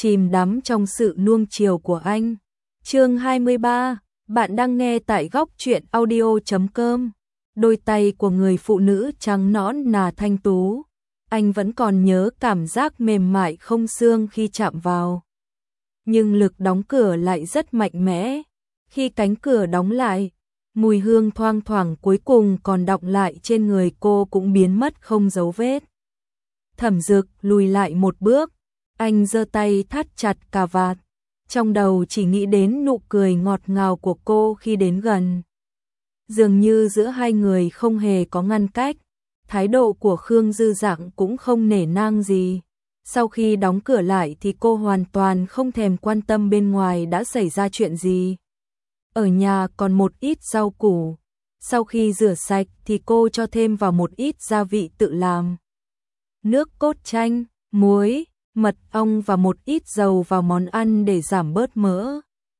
chìm đắm trong sự nuông chiều của anh. Chương 23, bạn đang nghe tại góc truyện audio.com. Đôi tay của người phụ nữ trắng nõn nà thanh tú, anh vẫn còn nhớ cảm giác mềm mại không xương khi chạm vào. Nhưng lực đóng cửa lại rất mạnh mẽ. Khi cánh cửa đóng lại, mùi hương thoang thoảng cuối cùng còn đọng lại trên người cô cũng biến mất không dấu vết. Thẩm Dực lùi lại một bước, anh giơ tay thắt chặt cà vạt, trong đầu chỉ nghĩ đến nụ cười ngọt ngào của cô khi đến gần. Dường như giữa hai người không hề có ngăn cách, thái độ của Khương Dư Dặng cũng không nể nang gì. Sau khi đóng cửa lại thì cô hoàn toàn không thèm quan tâm bên ngoài đã xảy ra chuyện gì. Ở nhà còn một ít rau củ, sau khi rửa sạch thì cô cho thêm vào một ít gia vị tự làm. Nước cốt chanh, muối, mật ong và một ít dầu vào món ăn để giảm bớt mỡ.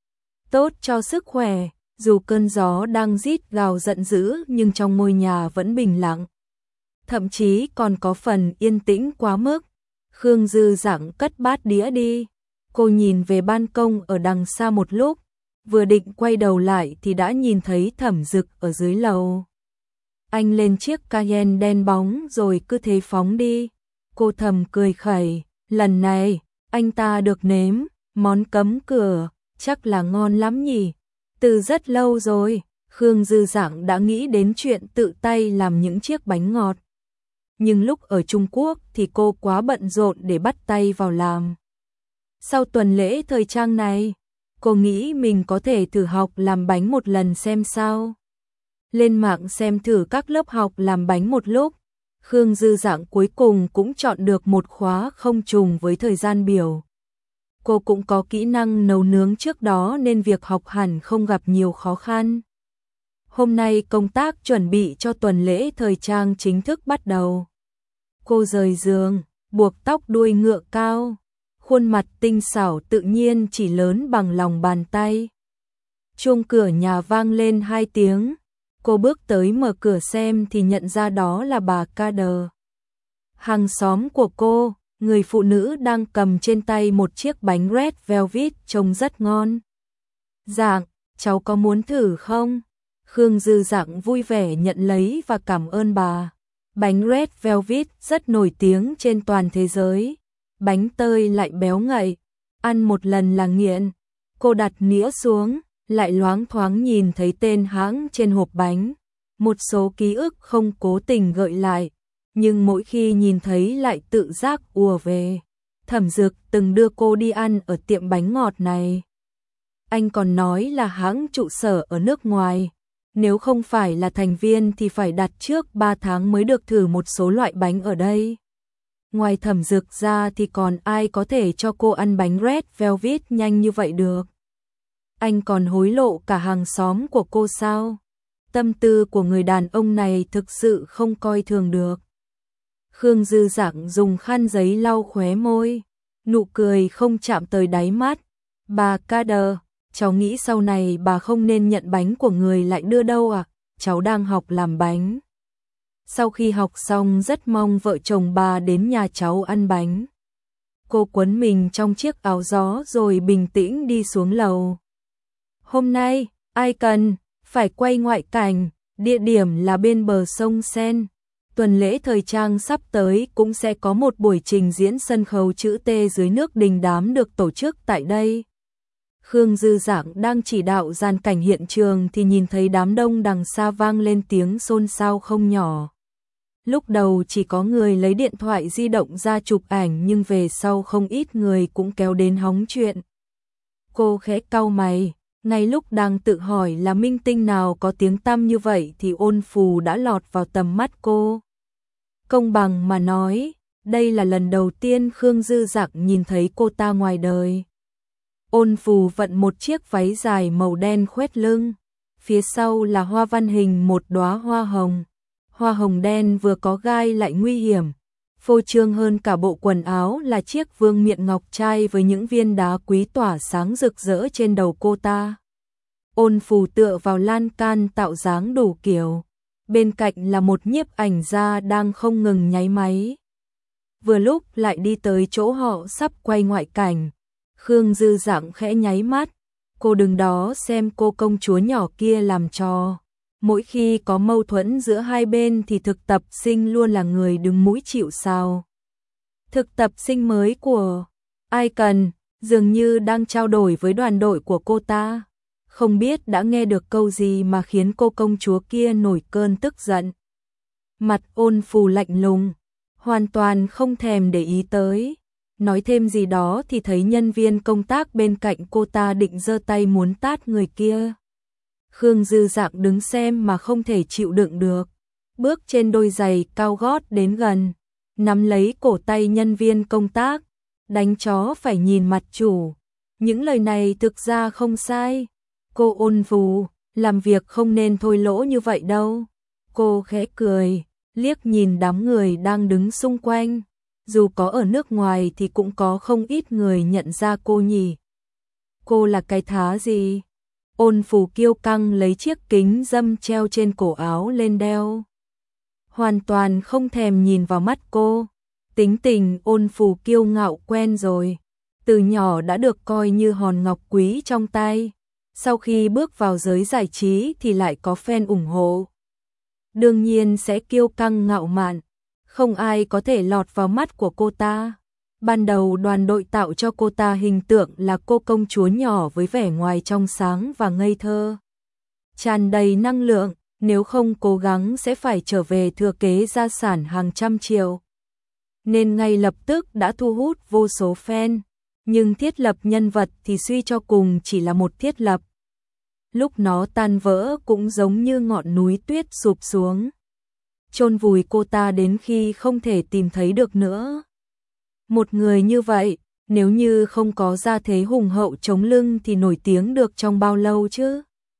Tốt cho sức khỏe, dù cơn gió đang rít gào giận dữ nhưng trong ngôi nhà vẫn bình lặng. Thậm chí còn có phần yên tĩnh quá mức. Khương Dư Dặng cất bát đĩa đi. Cô nhìn về ban công ở đằng xa một lúc, vừa định quay đầu lại thì đã nhìn thấy Thẩm Dực ở dưới lầu. Anh lên chiếc Cayenne đen bóng rồi cứ thế phóng đi. Cô thầm cười khẩy, lần này anh ta được nếm món cấm cửa, chắc là ngon lắm nhỉ. Từ rất lâu rồi, Khương Dư Dặng đã nghĩ đến chuyện tự tay làm những chiếc bánh ngọt. Nhưng lúc ở Trung Quốc thì cô quá bận rộn để bắt tay vào làm. Sau tuần lễ thời trang này, cô nghĩ mình có thể thử học làm bánh một lần xem sao. Lên mạng xem thử các lớp học làm bánh một lúc, Khương Dư Dặng cuối cùng cũng chọn được một khóa không trùng với thời gian biểu. Cô cũng có kỹ năng nấu nướng trước đó nên việc học hẳn không gặp nhiều khó khăn. Hôm nay công tác chuẩn bị cho tuần lễ thời trang chính thức bắt đầu. Cô rời giường, buộc tóc đuôi ngựa cao, khuôn mặt tinh xảo tự nhiên chỉ lớn bằng lòng bàn tay. Chuông cửa nhà vang lên 2 tiếng, cô bước tới mở cửa xem thì nhận ra đó là bà Kader. Hàng xóm của cô, người phụ nữ đang cầm trên tay một chiếc bánh Red Velvet trông rất ngon. Dạng, cháu có muốn thử không? Khương Dư Dặng vui vẻ nhận lấy và cảm ơn bà. Bánh Red Velvet rất nổi tiếng trên toàn thế giới. Bánh tơi lại béo ngậy, ăn một lần là nghiện. Cô đặt nĩa xuống, lại loáng thoáng nhìn thấy tên hãng trên hộp bánh. Một số ký ức không cố tình gợi lại, nhưng mỗi khi nhìn thấy lại tự giác ùa về. Thẩm Dực từng đưa cô đi ăn ở tiệm bánh ngọt này. Anh còn nói là hãng trụ sở ở nước ngoài. Nếu không phải là thành viên thì phải đặt trước 3 tháng mới được thử một số loại bánh ở đây. Ngoài Thẩm Dực ra thì còn ai có thể cho cô ăn bánh Red Velvet nhanh như vậy được. Anh còn hối lộ cả hàng xóm của cô sao? Tâm tư của người đàn ông này thực sự không coi thường được. Khương Dư Dặng dùng khăn giấy lau khóe môi, nụ cười không chạm tới đáy mắt. Bà Kader, cháu nghĩ sau này bà không nên nhận bánh của người lại đưa đâu à? Cháu đang học làm bánh. Sau khi học xong rất mong vợ chồng bà đến nhà cháu ăn bánh. Cô quấn mình trong chiếc áo gió rồi bình tĩnh đi xuống lầu. Hôm nay, ai cần, phải quay ngoại cảnh, địa điểm là bên bờ sông Sen. Tuần lễ thời trang sắp tới cũng sẽ có một buổi trình diễn sân khấu chữ T dưới nước đình đám được tổ chức tại đây. Khương Dư Dặng đang chỉ đạo dàn cảnh hiện trường thì nhìn thấy đám đông đằng xa vang lên tiếng xôn xao không nhỏ. Lúc đầu chỉ có người lấy điện thoại di động ra chụp ảnh nhưng về sau không ít người cũng kéo đến hóng chuyện. Cô khẽ cau mày, ngay lúc đang tự hỏi là minh tinh nào có tiếng tăm như vậy thì Ôn Phù đã lọt vào tầm mắt cô. Công bằng mà nói, đây là lần đầu tiên Khương Dư Dặng nhìn thấy cô ta ngoài đời. Ôn Phù vận một chiếc váy dài màu đen khoét lưng, phía sau là hoa văn hình một đóa hoa hồng. Hoa hồng đen vừa có gai lại nguy hiểm. Phô trương hơn cả bộ quần áo là chiếc vương miện ngọc trai với những viên đá quý tỏa sáng rực rỡ trên đầu cô ta. Ôn Phù tựa vào lan can tạo dáng đủ kiểu. Bên cạnh là một nhiếp ảnh gia đang không ngừng nháy máy. Vừa lúc lại đi tới chỗ họ sắp quay ngoại cảnh, Khương Dư Dạng khẽ nháy mắt, cô đừng đó xem cô công chúa nhỏ kia làm trò. Mỗi khi có mâu thuẫn giữa hai bên thì thực tập sinh luôn là người đứng mũi chịu sào. Thực tập sinh mới của Icon dường như đang trao đổi với đoàn đội của cô ta. Không biết đã nghe được câu gì mà khiến cô công chúa kia nổi cơn tức giận. Mặt Ôn Phù lạnh lùng, hoàn toàn không thèm để ý tới. Nói thêm gì đó thì thấy nhân viên công tác bên cạnh cô ta định giơ tay muốn tát người kia. Khương Dư Dạng đứng xem mà không thể chịu đựng được. Bước trên đôi giày cao gót đến gần, nắm lấy cổ tay nhân viên công tác. Đánh chó phải nhìn mặt chủ. Những lời này thực ra không sai. Cô Ôn Phù, làm việc không nên thô lỗ như vậy đâu. Cô khẽ cười, liếc nhìn đám người đang đứng xung quanh. Dù có ở nước ngoài thì cũng có không ít người nhận ra cô nhỉ. Cô là cái thá gì? Ôn Phù kiêu căng lấy chiếc kính dâm treo trên cổ áo lên đeo. Hoàn toàn không thèm nhìn vào mắt cô. Tính tình Ôn Phù kiêu ngạo quen rồi. Từ nhỏ đã được coi như hòn ngọc quý trong tay. Sau khi bước vào giới giải trí thì lại có fan ủng hộ. Đương nhiên sẽ kiêu căng ngạo mạn. Không ai có thể lọt vào mắt của cô ta. Ban đầu đoàn đội tạo cho cô ta hình tượng là cô công chúa nhỏ với vẻ ngoài trong sáng và ngây thơ. Tràn đầy năng lượng, nếu không cố gắng sẽ phải trở về thừa kế gia sản hàng trăm triệu. Nên ngay lập tức đã thu hút vô số fan. Nhưng thiết lập nhân vật thì suy cho cùng chỉ là một thiết lập. Lúc nó tan vỡ cũng giống như ngọn núi tuyết sụp xuống. Chôn vùi cô ta đến khi không thể tìm thấy được nữa. Một người như vậy, nếu như không có gia thế hùng hậu chống lưng thì nổi tiếng được trong bao lâu chứ?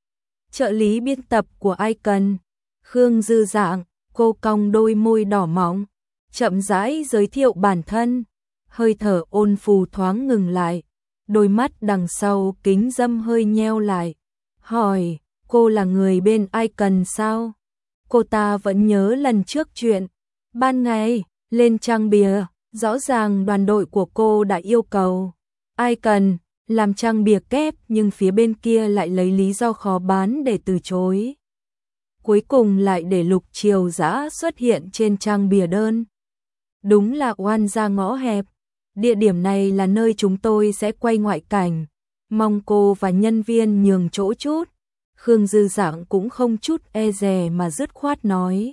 Trợ lý biên tập của Icon, Khương Dư Dạng, cô cong đôi môi đỏ mọng, chậm rãi giới thiệu bản thân. Hơi thở Ôn Phù thoáng ngừng lại, đôi mắt đằng sau kính dâm hơi nheo lại. Hỏi, cô là người bên Icon sao? Cô ta vẫn nhớ lần trước chuyện. Ban ngày, lên trang bìa, rõ ràng đoàn đội của cô đã yêu cầu Icon làm trang bìa kép nhưng phía bên kia lại lấy lý do khó bán để từ chối. Cuối cùng lại để Lục Triều Dã xuất hiện trên trang bìa đơn. Đúng là oan gia ngõ hẹp. Địa điểm này là nơi chúng tôi sẽ quay ngoại cảnh. Mong cô và nhân viên nhường chỗ chút. Khương Dư Dạng cũng không chút e dè mà dứt khoát nói.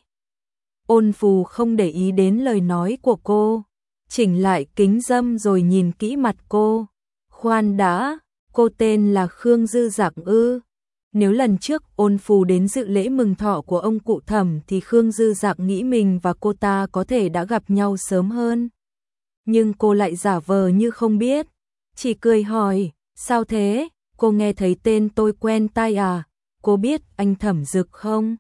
Ôn Phù không để ý đến lời nói của cô. Chỉnh lại kính dâm rồi nhìn kỹ mặt cô. Khoan đã, cô tên là Khương Dư Dạng ư? Nếu lần trước Ôn Phù đến dự lễ mừng thọ của ông cụ Thẩm thì Khương Dư Dạng nghĩ mình và cô ta có thể đã gặp nhau sớm hơn. Nhưng cô lại giả vờ như không biết. Chỉ cười hỏi, sao thế? Cô nghe thấy tên tôi quen tai à? Cô biết anh Thẩm Dực không?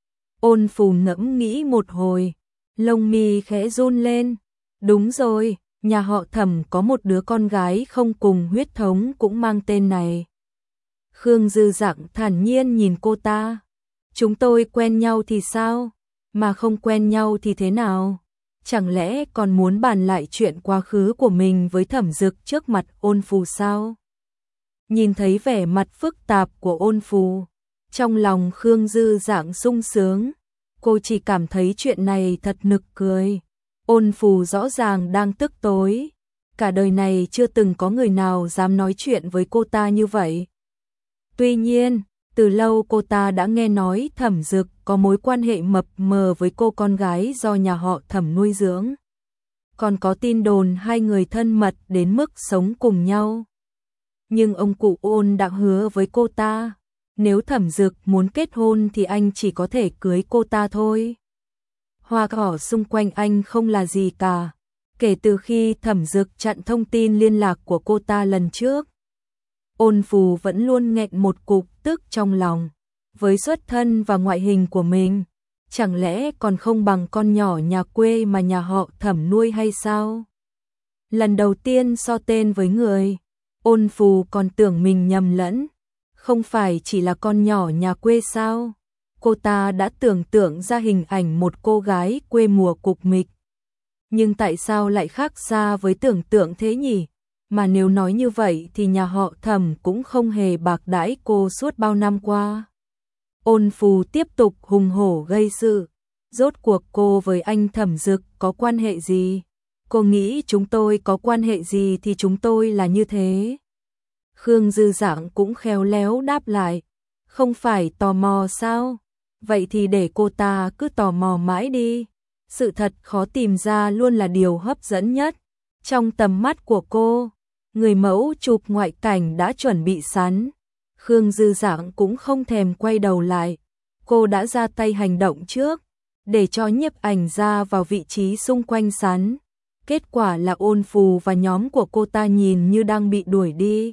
Ôn Phù ngẫm nghĩ một hồi, lông mi khẽ run lên. Đúng rồi, nhà họ Thẩm có một đứa con gái không cùng huyết thống cũng mang tên này. Khương Dư Dạng thản nhiên nhìn cô ta. Chúng tôi quen nhau thì sao? Mà không quen nhau thì thế nào? Chẳng lẽ còn muốn bàn lại chuyện quá khứ của mình với Thẩm Dực trước mặt Ôn Phù sao? Nhìn thấy vẻ mặt phức tạp của Ôn Phù, trong lòng Khương Dư Dạng sung sướng. Cô chỉ cảm thấy chuyện này thật nực cười. Ôn Phù rõ ràng đang tức tối. Cả đời này chưa từng có người nào dám nói chuyện với cô ta như vậy. Tuy nhiên, từ lâu cô ta đã nghe nói Thẩm Dực có mối quan hệ mập mờ với cô con gái do nhà họ Thẩm nuôi dưỡng. Còn có tin đồn hai người thân mật đến mức sống cùng nhau. Nhưng ông cụ Ôn đã hứa với cô ta, nếu Thẩm Dực muốn kết hôn thì anh chỉ có thể cưới cô ta thôi. Hoa cỏ xung quanh anh không là gì cả. Kể từ khi Thẩm Dực chặn thông tin liên lạc của cô ta lần trước, Ôn Phù vẫn luôn nghẹn một cục tức trong lòng. Với xuất thân và ngoại hình của mình, chẳng lẽ còn không bằng con nhỏ nhà quê mà nhà họ Thẩm nuôi hay sao? Lần đầu tiên so tên với người, Ôn Phù còn tưởng mình nhầm lẫn. Không phải chỉ là con nhỏ nhà quê sao? Cô ta đã tưởng tượng ra hình ảnh một cô gái quê mùa cục mịch. Nhưng tại sao lại khác xa với tưởng tượng thế nhỉ? mà nếu nói như vậy thì nhà họ Thẩm cũng không hề bạc đãi cô suốt bao năm qua. Ôn Phù tiếp tục hùng hổ gây sự. Rốt cuộc cô với anh Thẩm Dực có quan hệ gì? Cô nghĩ chúng tôi có quan hệ gì thì chúng tôi là như thế. Khương Dư Dạng cũng khéo léo đáp lại. Không phải tò mò sao? Vậy thì để cô ta cứ tò mò mãi đi. Sự thật khó tìm ra luôn là điều hấp dẫn nhất. Trong tầm mắt của cô, người mẫu chụp ngoại cảnh đã chuẩn bị sẵn. Khương Dư Dạng cũng không thèm quay đầu lại. Cô đã ra tay hành động trước, để cho nhiếp ảnh ra vào vị trí xung quanh sẵn. Kết quả là Ôn Phù và nhóm của cô ta nhìn như đang bị đuổi đi.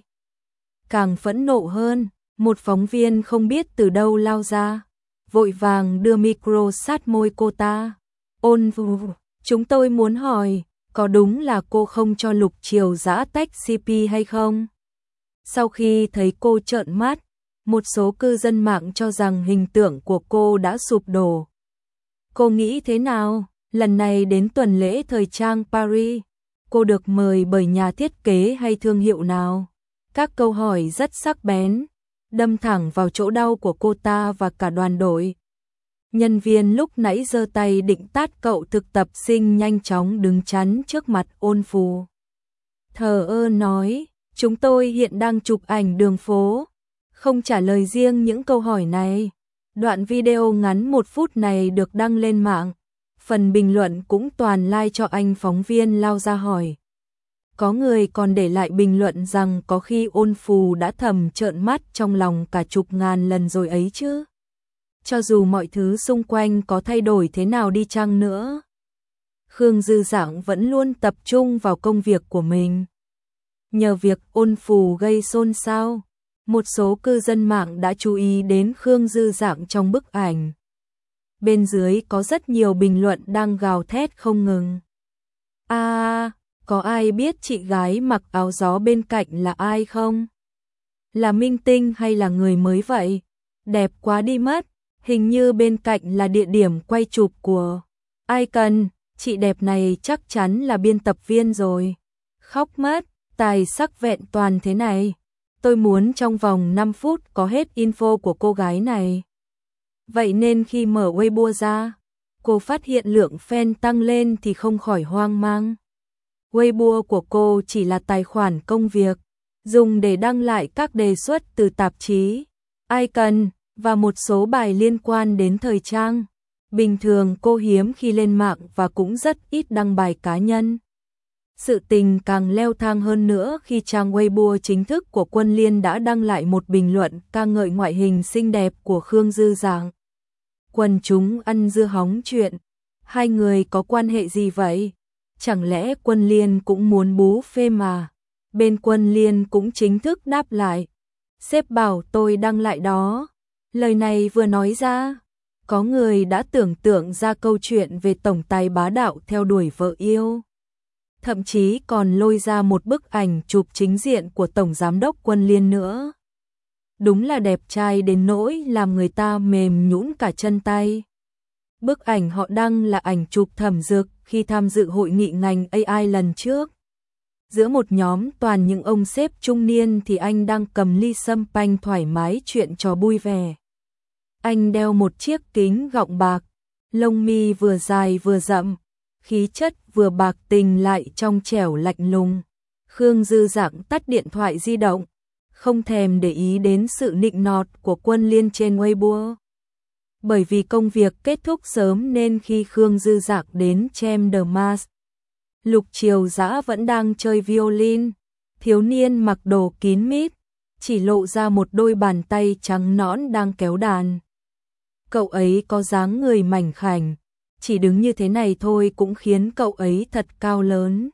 Càng phẫn nộ hơn, một phóng viên không biết từ đâu lao ra, vội vàng đưa micro sát môi cô ta. Ôn Phù, chúng tôi muốn hỏi, có đúng là cô không cho Lục Triều Dã tách CP hay không? Sau khi thấy cô trợn mắt, một số cư dân mạng cho rằng hình tượng của cô đã sụp đổ. Cô nghĩ thế nào? Lần này đến tuần lễ thời trang Paris, cô được mời bởi nhà thiết kế hay thương hiệu nào? Các câu hỏi rất sắc bén, đâm thẳng vào chỗ đau của cô ta và cả đoàn đội. Nhân viên lúc nãy giơ tay định tát cậu thực tập sinh nhanh chóng đứng chắn trước mặt Ôn Phù. Thờ ơ nói, chúng tôi hiện đang chụp ảnh đường phố, không trả lời riêng những câu hỏi này. Đoạn video ngắn 1 phút này được đăng lên mạng. Phần bình luận cũng toàn like cho anh phóng viên lao ra hỏi. Có người còn để lại bình luận rằng có khi Ôn Phù đã thầm trợn mắt trong lòng cả chục ngàn lần rồi ấy chứ. Cho dù mọi thứ xung quanh có thay đổi thế nào đi chăng nữa, Khương Dư Dạng vẫn luôn tập trung vào công việc của mình. Nhờ việc Ôn Phù gây xôn xao, một số cư dân mạng đã chú ý đến Khương Dư Dạng trong bức ảnh. Bên dưới có rất nhiều bình luận đang gào thét không ngừng. Có ai biết chị gái mặc áo gió bên cạnh là ai không? Là minh tinh hay là người mới vậy? Đẹp quá đi mất, hình như bên cạnh là địa điểm quay chụp của ai cần, chị đẹp này chắc chắn là biên tập viên rồi. Khóc mất, tài sắc vẹn toàn thế này. Tôi muốn trong vòng 5 phút có hết info của cô gái này. Vậy nên khi mở Weibo ra, cô phát hiện lượng fan tăng lên thì không khỏi hoang mang. Weibo của cô chỉ là tài khoản công việc, dùng để đăng lại các đề xuất từ tạp chí, icon và một số bài liên quan đến thời trang. Bình thường cô hiếm khi lên mạng và cũng rất ít đăng bài cá nhân. Sự tình càng leo thang hơn nữa khi trang Weibo chính thức của Quân Liên đã đăng lại một bình luận ca ngợi ngoại hình xinh đẹp của Khương Dư Dạng. Quần chúng ăn dưa hóng chuyện, hai người có quan hệ gì vậy? Chẳng lẽ Quân Liên cũng muốn bú phê mà? Bên Quân Liên cũng chính thức đáp lại. Sếp bảo tôi đăng lại đó. Lời này vừa nói ra, có người đã tưởng tượng ra câu chuyện về tổng tài bá đạo theo đuổi vợ yêu. Thậm chí còn lôi ra một bức ảnh chụp chính diện của Tổng Giám đốc Quân Liên nữa. Đúng là đẹp trai đến nỗi làm người ta mềm nhũn cả chân tay. Bức ảnh họ đăng là ảnh chụp Thẩm Dực khi tham dự hội nghị ngành AI lần trước. Giữa một nhóm toàn những ông sếp trung niên thì anh đang cầm ly sâm panh thoải mái chuyện trò vui vẻ. Anh đeo một chiếc kính gọng bạc, lông mi vừa dài vừa rậm, khí chất vừa bạc tình lại trong trẻo lạnh lùng. Khương Dư Dạng tắt điện thoại di động, không thèm để ý đến sự nịnh nọt của Quân Liên trên Weibo. Bởi vì công việc kết thúc sớm nên khi Khương Dư Dạng đến Chem the Mas, Lục Triều Dã vẫn đang chơi violin. Thiếu niên mặc đồ kín mít, chỉ lộ ra một đôi bàn tay trắng nõn đang kéo đàn. Cậu ấy có dáng người mảnh khảnh, chỉ đứng như thế này thôi cũng khiến cậu ấy thật cao lớn.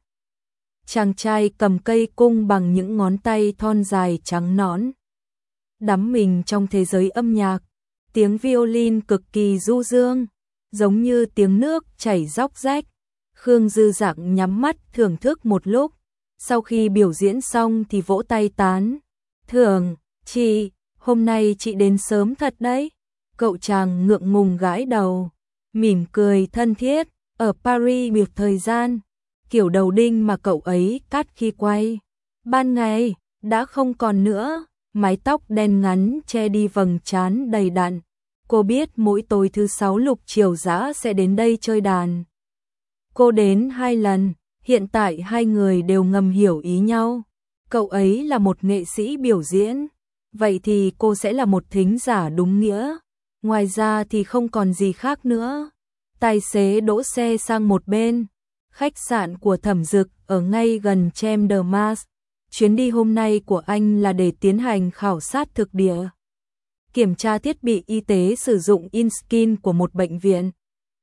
Chàng trai cầm cây cung bằng những ngón tay thon dài trắng nõn, đắm mình trong thế giới âm nhạc. Tiếng violin cực kỳ du dương, giống như tiếng nước chảy róc rách. Khương Dư Dạng nhắm mắt thưởng thức một lúc, sau khi biểu diễn xong thì vỗ tay tán. Thưởng, chị, hôm nay chị đến sớm thật đấy. Cậu chàng ngượng ngùng gãi đầu, mỉm cười thân thiết. Ở Paris một thời gian, kiểu đầu đinh mà cậu ấy cắt khi quay Ban ngày, đã không còn nữa, mái tóc đen ngắn che đi vầng trán đầy đặn. Cô biết mỗi tối thứ 6 Lục Triều Dã sẽ đến đây chơi đàn. Cô đến 2 lần, hiện tại hai người đều ngầm hiểu ý nhau. Cậu ấy là một nghệ sĩ biểu diễn, vậy thì cô sẽ là một thính giả đúng nghĩa. Ngoài ra thì không còn gì khác nữa. Tài xế đỗ xe sang một bên. Khách sạn của Thẩm Dực ở ngay gần Champ de Mars. Chuyến đi hôm nay của anh là để tiến hành khảo sát thực địa, kiểm tra thiết bị y tế sử dụng InSkin của một bệnh viện.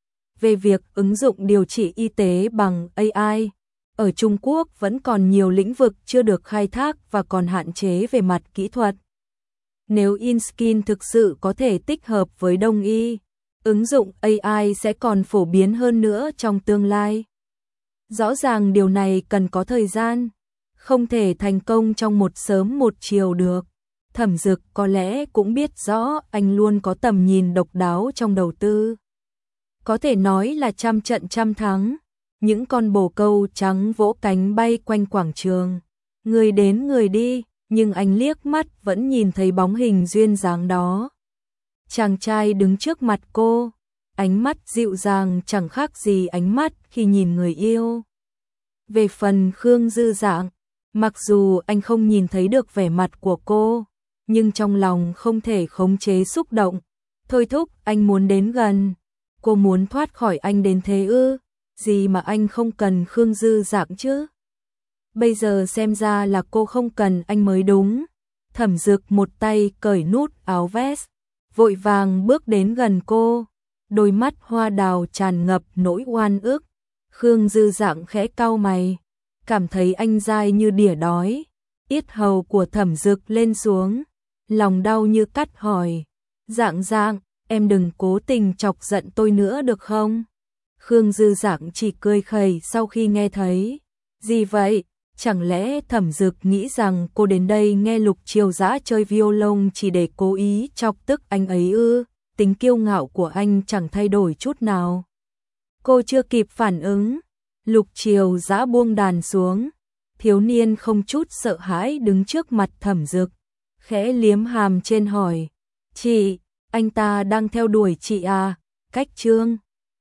Về việc ứng dụng điều trị y tế bằng AI, ở Trung Quốc vẫn còn nhiều lĩnh vực chưa được khai thác và còn hạn chế về mặt kỹ thuật. Nếu InSkin thực sự có thể tích hợp với Đông y, ứng dụng AI sẽ còn phổ biến hơn nữa trong tương lai. Rõ ràng điều này cần có thời gian, không thể thành công trong một sớm một chiều được. Thẩm Dực có lẽ cũng biết rõ anh luôn có tầm nhìn độc đáo trong đầu tư. Có thể nói là trăm trận trăm thắng, những con bồ câu trắng vỗ cánh bay quanh quảng trường. Người đến người đi, nhưng anh liếc mắt vẫn nhìn thấy bóng hình duyên dáng đó. Chàng trai đứng trước mặt cô, ánh mắt dịu dàng chẳng khác gì ánh mắt khi nhìn người yêu. Về phần Khương Dư Dạng, mặc dù anh không nhìn thấy được vẻ mặt của cô, nhưng trong lòng không thể khống chế xúc động. Thôi thúc anh muốn đến gần. Cô muốn thoát khỏi anh đến thế ư? Gì mà anh không cần Khương Dư Dạng chứ? Bây giờ xem ra là cô không cần anh mới đúng. Thẩm Dực một tay cởi nút áo vest, vội vàng bước đến gần cô, đôi mắt hoa đào tràn ngập nỗi oan ức. Khương Dư Dạng khẽ cau mày, cảm thấy anh dai như đỉa đói. Yết hầu của Thẩm Dực lên xuống, lòng đau như cắt hỏi, Dạng Dạng, em đừng cố tình chọc giận tôi nữa được không? Khương Dư Dạng chỉ cười khẩy sau khi nghe thấy. Gì vậy? Chẳng lẽ Thẩm Dực nghĩ rằng cô đến đây nghe Lục Triều Dã chơi violon chỉ để cố ý chọc tức anh ấy ư? Tính kiêu ngạo của anh chẳng thay đổi chút nào. Cô chưa kịp phản ứng, Lục Triều Dã buông đàn xuống. Thiếu niên không chút sợ hãi đứng trước mặt Thẩm Dực, khẽ liếm hàm trên hỏi, chị, anh ta đang theo đuổi chị à? Cách Trương